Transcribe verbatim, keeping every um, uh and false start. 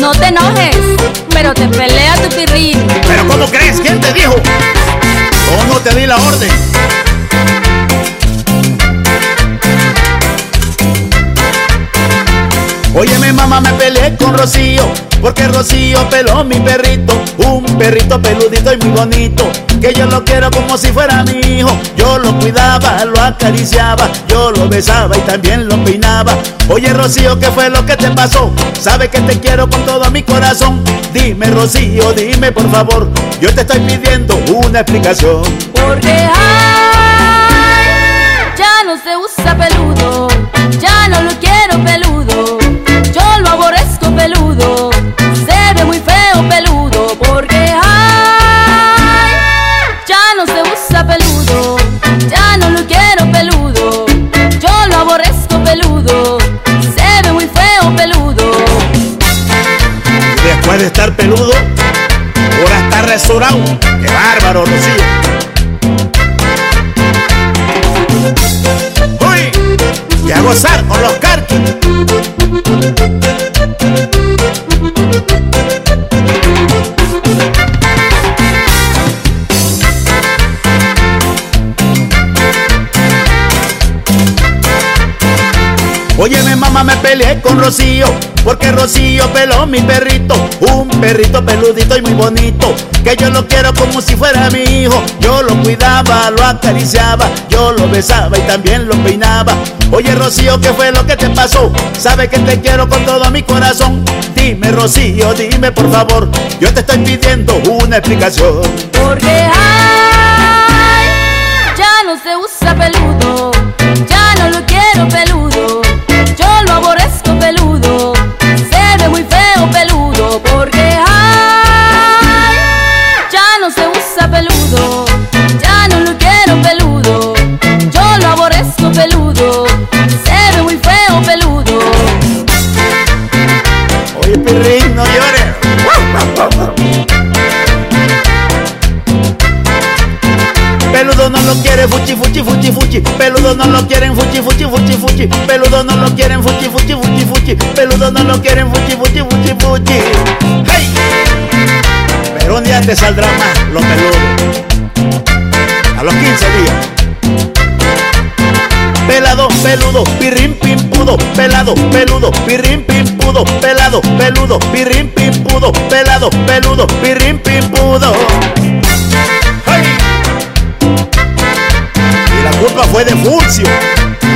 No te enojes, pero te pelea tu pirrín. ¿Pero cómo crees? ¿Quién te dijo? Yo no te di la orden. Óyeme mamá, me peleé con Rocío, porque Rocío peló mi perrito. Un perrito peludito y muy bonito, que yo lo quiero como si fuera mi hijo. Yo lo cuidaba, lo acariciaba, yo lo besaba y también lo peinaba. Oye Rocío, ¿qué fue lo que te pasó? Sabes que te quiero con todo mi corazón. Dime Rocío, dime por favor, yo te estoy pidiendo una explicación. Porque ay, ya no se usa peludo, ya no lo quiero peludo. Yo lo aborrezco peludo, se ve muy feo peludo. Porque ay, ya no se usa peludo, ya no lo quiero peludo. Yo lo aborrezco peludo, se ve muy feo peludo. Después de estar peludo, ahora está resurado. ¡Qué bárbaro, Rocío! ¡Uy! Y a gozar con los carquis. Óyeme mamá, me peleé con Rocío, porque Rocío peló mi perrito. Un perrito peludito y muy bonito, que yo lo quiero como si fuera mi hijo. Yo lo cuidaba, lo acariciaba, yo lo besaba y también lo peinaba. Oye Rocío, ¿qué fue lo que te pasó? Sabes que te quiero con todo mi corazón. Dime Rocío, dime por favor, yo te estoy pidiendo una explicación. Porque ay, ya no se usa peludo, ya no lo quiero peludo. Yo lo aborrezco peludo, se ve muy feo peludo. Porque ay, ya no se usa peludo, ya no lo quiero peludo. Yo lo aborrezco peludo, se ve muy feo peludo. Oye Pirrín, no llores. Peludo no lo quiere fuchi, fuchi, fuchi, fuchi. Peludo no lo quieren fuchi, fuchi, fuchi, fuchi. Peludo no lo quieren fuchi, fuchi, fuchi, fuchi. Peludo no lo quieren fuchi, fuchi, fuchi, fuchi. ¡Hey! Pero un día te saldrá más los peludos. A los quince días. Pelado, peludo, pirrín, pimpudo. Pelado, peludo, pirrín, pimpudo. Pelado, peludo, pirrín, pimpudo. Pelado, peludo, pirrín, pimpudo. ¡Hey! Y la culpa fue de Furcio.